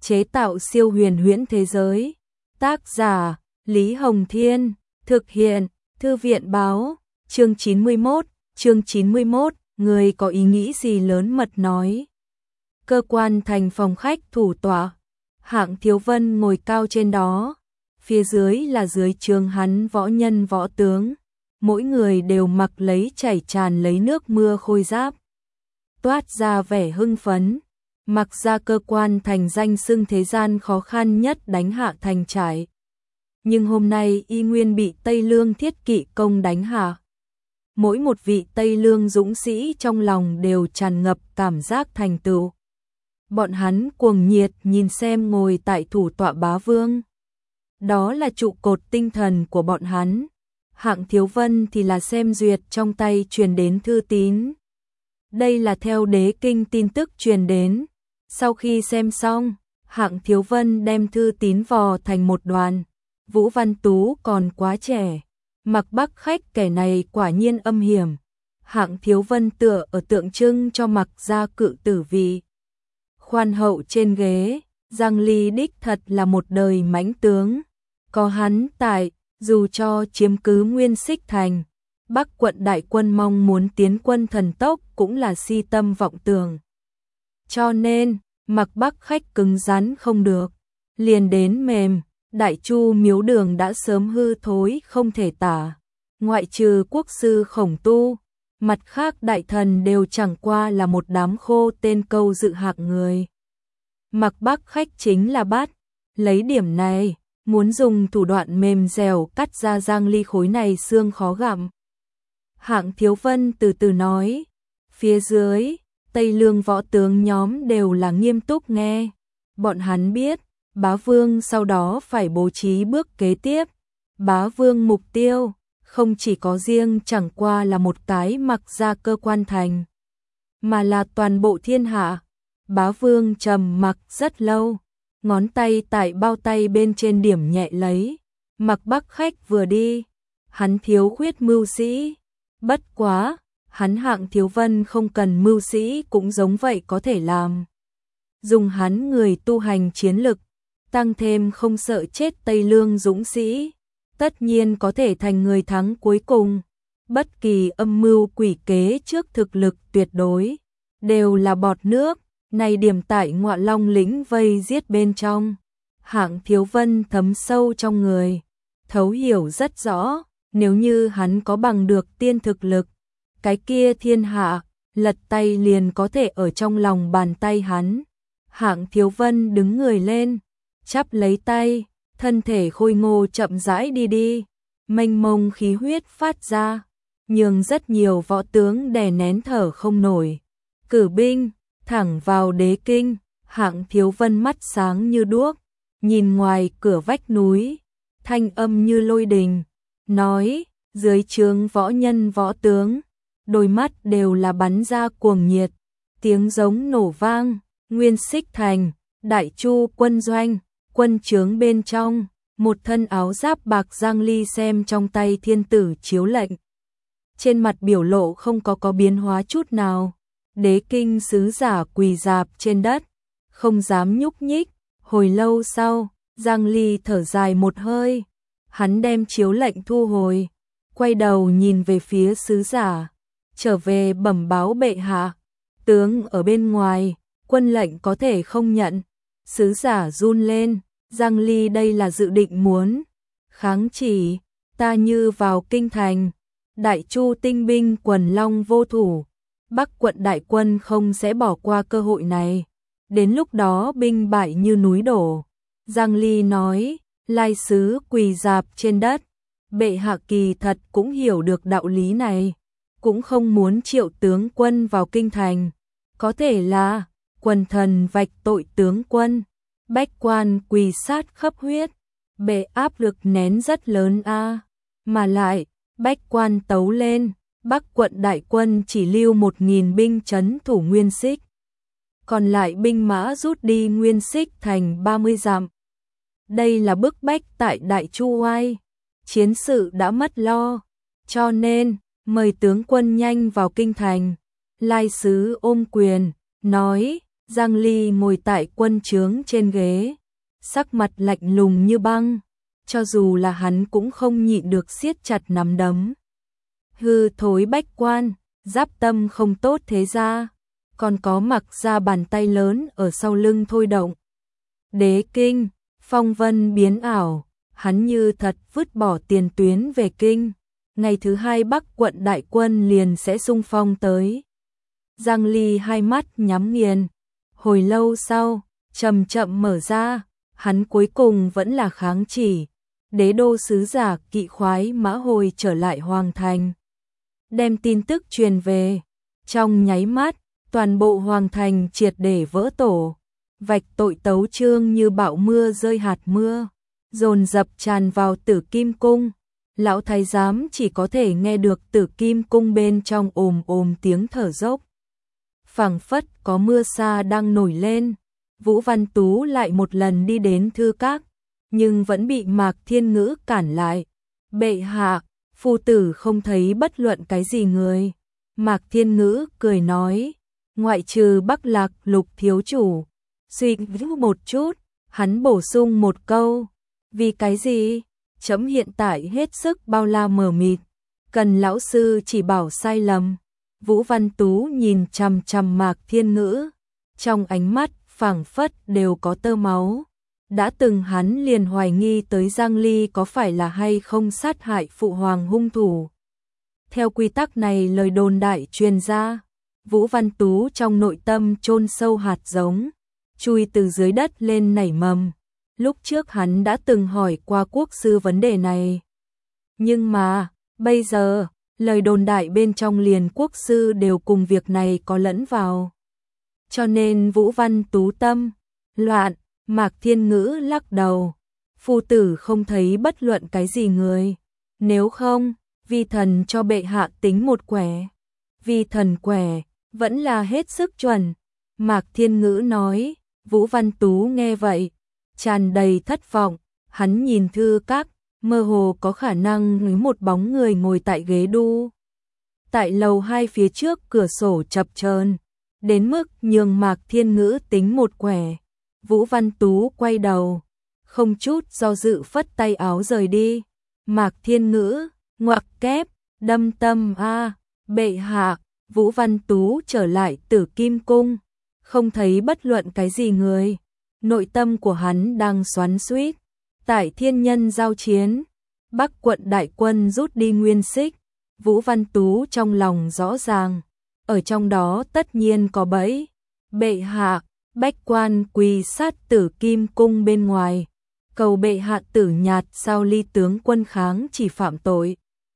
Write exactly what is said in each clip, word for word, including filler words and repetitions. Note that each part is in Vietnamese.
chế tạo siêu huyền huyễn thế giới. Tác giả Lý Hồng Thiên, thực hiện Thư viện Báo. Chương chín mươi mốt, chương chín mươi mốt, người có ý nghĩ gì lớn mật nói. Cơ quan thành phòng khách thủ tọa, Hạng Thiếu Vân ngồi cao trên đó, phía dưới là dưới trướng hắn võ nhân võ tướng, mỗi người đều mặc lấy chảy tràn lấy nước mưa khôi giáp, toát ra vẻ hưng phấn, mặc ra cơ quan thành danh xưng thế gian khó khăn nhất đánh hạ thành trải. Nhưng hôm nay y nguyên bị Tây Lương thiết kỵ công đánh hạ. Mỗi một vị Tây Lương dũng sĩ trong lòng đều tràn ngập cảm giác thành tựu. Bọn hắn cuồng nhiệt nhìn xem ngồi tại thủ tọa bá vương. Đó là trụ cột tinh thần của bọn hắn. Hạng Thiếu Vân thì là xem duyệt trong tay truyền đến thư tín. Đây là theo đế kinh tin tức truyền đến. Sau khi xem xong, Hạng Thiếu Vân đem thư tín vò thành một đoàn. Vũ Văn Tú còn quá trẻ. Mặc Bắc Khách kẻ này quả nhiên âm hiểm. Hạng Thiếu Vân tựa ở tượng trưng cho Mặc gia cự tử vị. Khoan hậu trên ghế, Giang Ly đích thật là một đời mãnh tướng. Có hắn tại, dù cho chiếm cứ Nguyên Xích Thành, Bắc quận đại quân mong muốn tiến quân thần tốc cũng là si tâm vọng tưởng. Cho nên, Mặc Bắc Khách cứng rắn không được, liền đến mềm. Đại Chu miếu đường đã sớm hư thối không thể tả, ngoại trừ quốc sư Khổng Tu, mặt khác đại thần đều chẳng qua là một đám khô tên câu dự hạng người. Mặc Bắc Khách chính là bắt, lấy điểm này, muốn dùng thủ đoạn mềm dẻo cắt ra Giang Ly khối này xương khó gặm. Hạng Thiếu Vân từ từ nói, phía dưới, Tây Lương võ tướng nhóm đều là nghiêm túc nghe, bọn hắn biết. Bá Vương sau đó phải bố trí bước kế tiếp. Bá Vương mục tiêu không chỉ có riêng chẳng qua là một cái Mặc ra cơ quan thành, mà là toàn bộ thiên hạ. Bá Vương trầm mặc rất lâu, ngón tay tại bao tay bên trên điểm nhẹ lấy. Mặc Bắc Khách vừa đi, hắn thiếu khuyết mưu sĩ. Bất quá, hắn Hạng Thiếu Vân không cần mưu sĩ cũng giống vậy có thể làm. Dùng hắn người tu hành chiến lực, tăng thêm không sợ chết Tây Lương dũng sĩ, tất nhiên có thể thành người thắng cuối cùng. Bất kỳ âm mưu quỷ kế trước thực lực tuyệt đối, đều là bọt nước, này điểm tại Ngọa Long lĩnh vây giết bên trong. Hạng Thiếu Vân thấm sâu trong người, thấu hiểu rất rõ, nếu như hắn có bằng được tiên thực lực, cái kia thiên hạ, lật tay liền có thể ở trong lòng bàn tay hắn. Hạng Thiếu Vân đứng người lên, chắp lấy tay, thân thể khôi ngô chậm rãi đi đi, mênh mông khí huyết phát ra, nhường rất nhiều võ tướng đè nén thở không nổi. Cử binh, thẳng vào đế kinh. Hạng Thiếu Vân mắt sáng như đuốc, nhìn ngoài cửa vách núi, thanh âm như lôi đình, nói, dưới trướng võ nhân võ tướng, đôi mắt đều là bắn ra cuồng nhiệt, tiếng giống nổ vang, Nguyên Xích Thành, Đại Chu quân doanh. Quân trướng bên trong, một thân áo giáp bạc Giang Ly xem trong tay thiên tử chiếu lệnh. Trên mặt biểu lộ không có có biến hóa chút nào. Đế kinh sứ giả quỳ rạp trên đất, không dám nhúc nhích. Hồi lâu sau, Giang Ly thở dài một hơi. Hắn đem chiếu lệnh thu hồi, quay đầu nhìn về phía sứ giả. Trở về bẩm báo bệ hạ, tướng ở bên ngoài, quân lệnh có thể không nhận. Sứ giả run lên, Giang Ly đây là dự định muốn kháng chỉ, ta như vào kinh thành, Đại Chu tinh binh quần long vô thủ, Bắc quận đại quân không sẽ bỏ qua cơ hội này, đến lúc đó binh bại như núi đổ. Giang Ly nói, lai sứ quỳ rạp trên đất, bệ hạ kỳ thật cũng hiểu được đạo lý này, cũng không muốn triệu tướng quân vào kinh thành, có thể là quần thần vạch tội tướng quân, bách quan quỳ sát khắp huyết, bệ áp lực nén rất lớn a, mà lại bách quan tấu lên, Bắc quận đại quân chỉ lưu một nghìn binh trấn thủ Nguyên Xích, còn lại binh mã rút đi Nguyên Xích thành ba mươi dặm. Đây là bức bách tại Đại Chu oai, chiến sự đã mất lo, cho nên mời tướng quân nhanh vào kinh thành. Lai sứ ôm quyền nói, Giang Ly ngồi tại quân trướng trên ghế, sắc mặt lạnh lùng như băng, cho dù là hắn cũng không nhịn được siết chặt nắm đấm. Hư thối bách quan, giáp tâm không tốt thế ra, còn có mặc ra bàn tay lớn ở sau lưng thôi động. Đế kinh, phong vân biến ảo, hắn như thật vứt bỏ tiền tuyến về kinh, ngày thứ hai Bắc quận đại quân liền sẽ xung phong tới. Giang Ly hai mắt nhắm nghiền, hồi lâu sau, chậm chậm mở ra, hắn cuối cùng vẫn là kháng chỉ, đế đô sứ giả kỵ khoái mã hồi trở lại hoàng thành. Đem tin tức truyền về, trong nháy mắt, toàn bộ hoàng thành triệt để vỡ tổ, vạch tội tấu chương như bão mưa rơi hạt mưa, dồn dập tràn vào Tử Kim cung. Lão thái giám chỉ có thể nghe được Tử Kim cung bên trong ồm ồm tiếng thở dốc. Phảng phất có mưa sa đang nổi lên. Vũ Văn Tú lại một lần đi đến thư các, nhưng vẫn bị Mạc Thiên Ngữ cản lại. Bệ hạ, phu tử không thấy bất luận cái gì người. Mạc Thiên Ngữ cười nói, ngoại trừ Bắc Lạc Lục thiếu chủ. Suy nghĩ một chút, hắn bổ sung một câu, vì cái gì? Chấm hiện tại hết sức bao la mờ mịt, cần lão sư chỉ bảo sai lầm. Vũ Văn Tú nhìn chằm chằm Mạc Thiên Ngữ, trong ánh mắt phảng phất đều có tơ máu. Đã từng hắn liền hoài nghi tới Giang Ly có phải là hay không sát hại phụ hoàng hung thủ. Theo quy tắc này lời đồn đại truyền ra, Vũ Văn Tú trong nội tâm chôn sâu hạt giống, chui từ dưới đất lên nảy mầm. Lúc trước hắn đã từng hỏi qua quốc sư vấn đề này. Nhưng mà, bây giờ, lời đồn đại bên trong liền quốc sư đều cùng việc này có lẫn vào. Cho nên Vũ Văn Tú tâm loạn. Mạc Thiên Ngữ lắc đầu, phu tử không thấy bất luận cái gì người. Nếu không, vi thần cho bệ hạ tính một quẻ. Vi thần quẻ, vẫn là hết sức chuẩn. Mạc Thiên Ngữ nói. Vũ Văn Tú nghe vậy, tràn đầy thất vọng. Hắn nhìn thư các, mơ hồ có khả năng thấy một bóng người ngồi tại ghế đu. Tại lầu hai phía trước cửa sổ chập chờn, đến mức nhường Mạc Thiên Ngữ tính một quẻ. Vũ Văn Tú quay đầu, không chút do dự phất tay áo rời đi. Mạc Thiên Ngữ, ngoặc kép, đâm tâm a, bệ hạ. Vũ Văn Tú trở lại Tử Kim cung, không thấy bất luận cái gì người. Nội tâm của hắn đang xoắn xuýt. Tại thiên nhân giao chiến, Bắc quận đại quân rút đi nguyên xích. Vũ Văn Tú trong lòng rõ ràng, ở trong đó tất nhiên có bẫy. Bệ hạ, bách quan quỳ sát Tử Kim cung bên ngoài, cầu bệ hạ tử nhạt sao Ly tướng quân kháng chỉ phạm tội.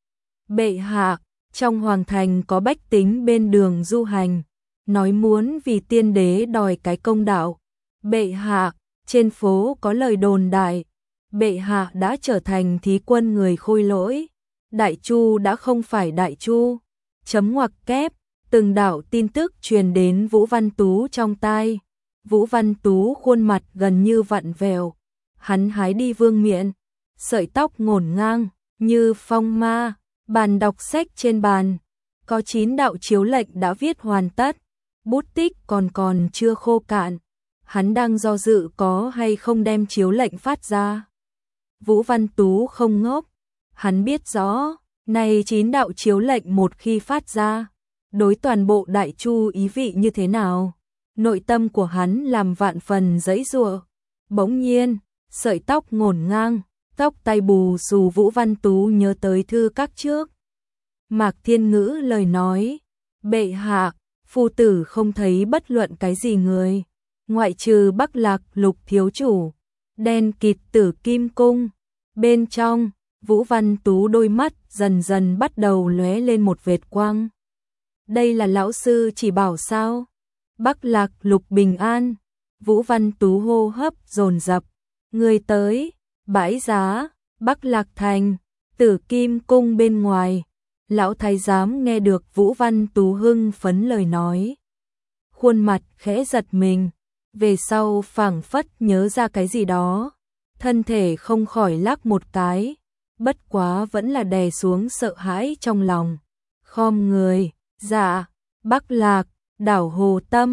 Bệ hạ, trong hoàng thành có bách tính bên đường du hành, nói muốn vì tiên đế đòi cái công đạo. Bệ hạ, trên phố có lời đồn đại, bệ hạ đã trở thành thí quân người khôi lỗi. Đại Chu đã không phải Đại Chu. Chấm ngoặc kép, từng đạo tin tức truyền đến Vũ Văn Tú trong tai. Vũ Văn Tú khuôn mặt gần như vặn vẹo, hắn hái đi vương miện, sợi tóc ngổn ngang, như phong ma. Bàn đọc sách trên bàn, có chín đạo chiếu lệnh đã viết hoàn tất, bút tích còn còn chưa khô cạn. Hắn đang do dự có hay không đem chiếu lệnh phát ra. Vũ Văn Tú không ngốc, hắn biết rõ, này chín đạo chiếu lệnh một khi phát ra, đối toàn bộ Đại Chu ý vị như thế nào. Nội tâm của hắn làm vạn phần giãy giụa. Bỗng nhiên, sợi tóc ngổn ngang, tóc tai bù xù Vũ Văn Tú nhớ tới thư các trước. Mạc Thiên Ngữ lời nói, bệ hạ, phu tử không thấy bất luận cái gì người, ngoại trừ Bắc Lạc Lục thiếu chủ. Đen kịt Tử Kim cung, bên trong, Vũ Văn Tú đôi mắt dần dần bắt đầu lóe lên một vệt quang. Đây là lão sư chỉ bảo sao? Bắc Lạc Lục bình an. Vũ Văn Tú hô hấp dồn dập. Người tới, bãi giá, Bắc Lạc thành, Tử Kim cung bên ngoài. Lão thái giám nghe được Vũ Văn Tú hưng phấn lời nói, khuôn mặt khẽ giật mình, về sau phảng phất nhớ ra cái gì đó, thân thể không khỏi lắc một cái, bất quá vẫn là đè xuống sợ hãi trong lòng. Khom người, dạ, Bắc Lạc, đảo Hồ Tâm,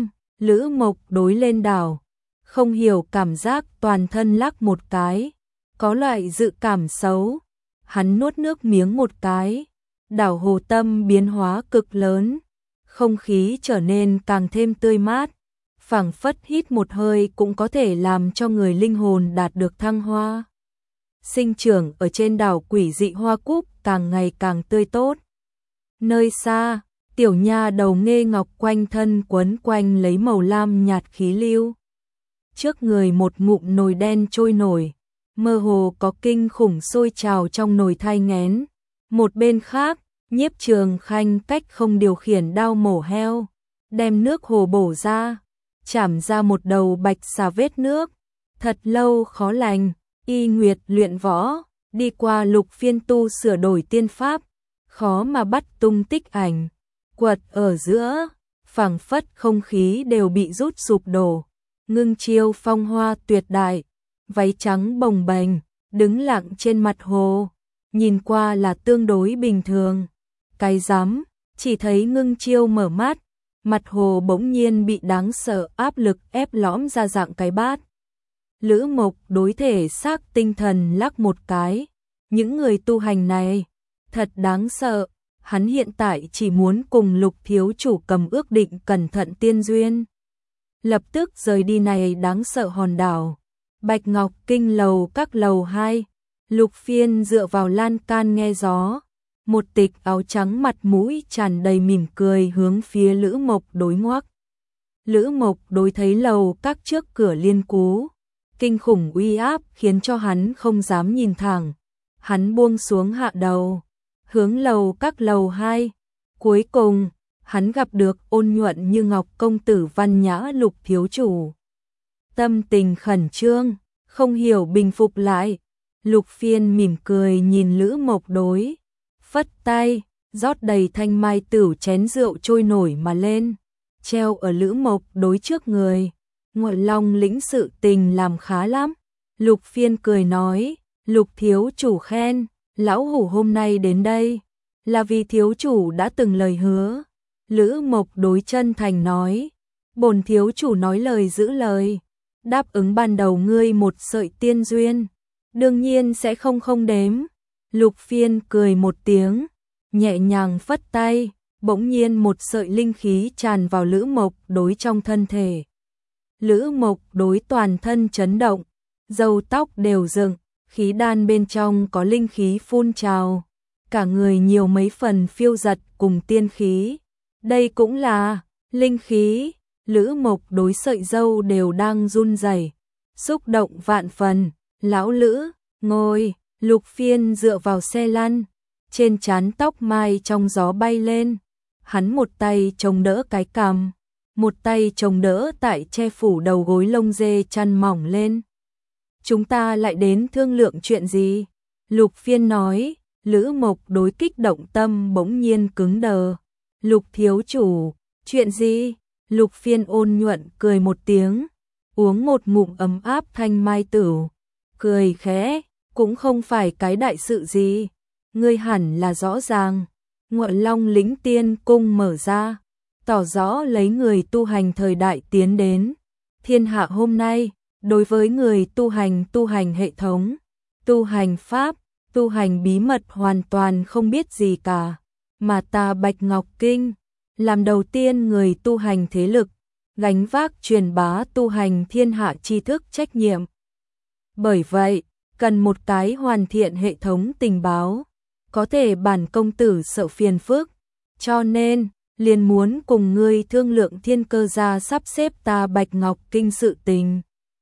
Lữ Mộc đối lên đảo, không hiểu cảm giác toàn thân lắc một cái, có loại dự cảm xấu. Hắn nuốt nước miếng một cái, đảo Hồ Tâm biến hóa cực lớn, không khí trở nên càng thêm tươi mát, phảng phất hít một hơi cũng có thể làm cho người linh hồn đạt được thăng hoa. Sinh trưởng ở trên đảo quỷ dị hoa cúc càng ngày càng tươi tốt. Nơi xa, tiểu nha đầu Nghê Ngọc quanh thân quấn quanh lấy màu lam nhạt khí lưu. Trước người một ngụm nồi đen trôi nổi, mơ hồ có kinh khủng sôi trào trong nồi thai nghén. Một bên khác, Nhiếp Trường Khanh cách không điều khiển đao mổ heo, đem nước hồ bổ ra, chảm ra một đầu bạch xà vết nước. Thật lâu khó lành, Y Nguyệt luyện võ, đi qua Lục Phiên tu sửa đổi tiên pháp, khó mà bắt tung tích ảnh. Quật ở giữa, phảng phất không khí đều bị rút sụp đổ. Ngưng Chiêu phong hoa tuyệt đại, váy trắng bồng bềnh, đứng lặng trên mặt hồ, nhìn qua là tương đối bình thường. Cái rắm, chỉ thấy Ngưng Chiêu mở mắt, mặt hồ bỗng nhiên bị đáng sợ áp lực ép lõm ra dạng cái bát. Lữ Mộc đối thể xác tinh thần lắc một cái, những người tu hành này thật đáng sợ. Hắn hiện tại chỉ muốn cùng Lục thiếu chủ cầm ước định cẩn thận tiên duyên, lập tức rời đi này đáng sợ hòn đảo. Bạch Ngọc Kinh lầu các lầu hai, Lục Phiên dựa vào lan can nghe gió, một tịch áo trắng mặt mũi tràn đầy mỉm cười hướng phía Lữ Mộc đối ngoắc. Lữ Mộc đối thấy lầu các trước cửa liên cú, kinh khủng uy áp khiến cho hắn không dám nhìn thẳng. Hắn buông xuống hạ đầu, hướng lầu các lầu hai. Cuối cùng, hắn gặp được ôn nhuận như ngọc công tử văn nhã Lục thiếu chủ. Tâm tình khẩn trương, không hiểu bình phục lại. Lục Phiên mỉm cười nhìn Lữ Mộc đối, phất tay, rót đầy thanh mai tửu chén rượu trôi nổi mà lên, treo ở Lữ Mộc đối trước người. Ngọa Long lĩnh sự tình làm khá lắm. Lục Phiên cười nói, Lục thiếu chủ khen, lão hủ hôm nay đến đây là vì thiếu chủ đã từng lời hứa. Lữ Mộc đối chân thành nói, bổn thiếu chủ nói lời giữ lời, đáp ứng ban đầu ngươi một sợi tiên duyên, đương nhiên sẽ không không đếm. Lục Phiên cười một tiếng, nhẹ nhàng phất tay, bỗng nhiên một sợi linh khí tràn vào Lữ Mộc đối trong thân thể. Lữ Mộc đối toàn thân chấn động, râu tóc đều dựng, khí đan bên trong có linh khí phun trào, cả người nhiều mấy phần phiêu dật cùng tiên khí. Đây cũng là linh khí. Lữ Mộc đối sợi râu đều đang run rẩy, xúc động vạn phần. Lão Lữ, ngồi. Lục Phiên dựa vào xe lăn, trên trán tóc mai trong gió bay lên. Hắn một tay chống đỡ cái cằm, một tay chống đỡ tại che phủ đầu gối lông dê chăn mỏng lên. Chúng ta lại đến thương lượng chuyện gì? Lục Phiên nói. Lữ Mộc đối kích động tâm bỗng nhiên cứng đờ. Lục thiếu chủ, chuyện gì? Lục Phiên ôn nhuận cười một tiếng, uống một ngụm ấm áp thanh mai tửu, cười khẽ, cũng không phải cái đại sự gì, ngươi hẳn là rõ ràng. Ngọa Long lĩnh tiên cung mở ra, tỏ rõ lấy người tu hành thời đại tiến đến. Thiên hạ hôm nay, đối với người tu hành tu hành hệ thống, tu hành pháp, tu hành bí mật hoàn toàn không biết gì cả, mà ta Bạch Ngọc Kinh làm đầu tiên người tu hành thế lực, gánh vác truyền bá tu hành thiên hạ tri thức trách nhiệm. Bởi vậy, cần một cái hoàn thiện hệ thống tình báo, có thể bản công tử sợ phiền phức, cho nên liền muốn cùng ngươi thương lượng thiên cơ gia sắp xếp ta Bạch Ngọc Kinh sự tình.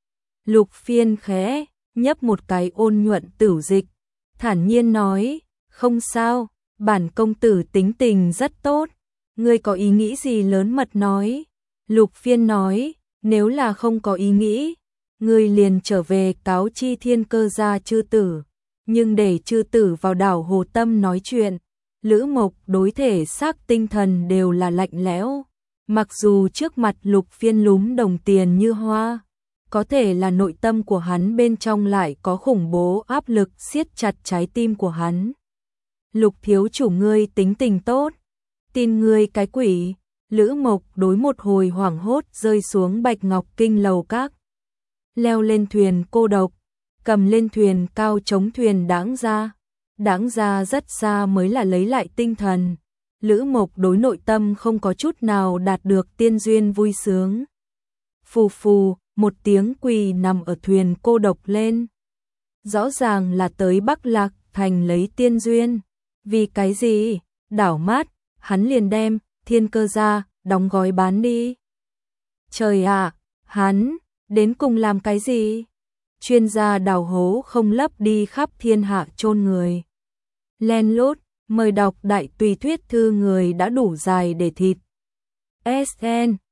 Lục Phiên khẽ nhấp một cái ôn nhuận tửu dịch, thản nhiên nói, không sao, bản công tử tính tình rất tốt, ngươi có ý nghĩ gì lớn mật nói. Lục Phiên nói, nếu là không có ý nghĩ, ngươi liền trở về cáo chi thiên cơ gia chư tử, nhưng để chư tử vào đảo Hồ Tâm nói chuyện. Lữ Mộc đối thể xác tinh thần đều là lạnh lẽo, mặc dù trước mặt Lục Phiên lúm đồng tiền như hoa, có thể là nội tâm của hắn bên trong lại có khủng bố áp lực siết chặt trái tim của hắn. Lục thiếu chủ ngươi tính tình tốt, tin ngươi cái quỷ. Lữ Mộc đối một hồi hoảng hốt rơi xuống Bạch Ngọc Kinh lầu các. Leo lên thuyền cô độc, cầm lên thuyền cao chống thuyền đãng ra. Đãng ra rất xa mới là lấy lại tinh thần. Lữ Mộc đối nội tâm không có chút nào đạt được tiên duyên vui sướng. Phù phù, một tiếng quỳ nằm ở thuyền cô độc lên. Rõ ràng là tới Bắc Lạc Thành lấy tiên duyên. Vì cái gì? Đảo mắt, hắn liền đem thiên cơ ra, đóng gói bán đi. Trời ạ, hắn, đến cùng làm cái gì? Chuyên gia đào hố không lấp đi khắp thiên hạ chôn người. Len lút, mời đọc đại tùy thuyết thư người đã đủ dài để thịt. ét en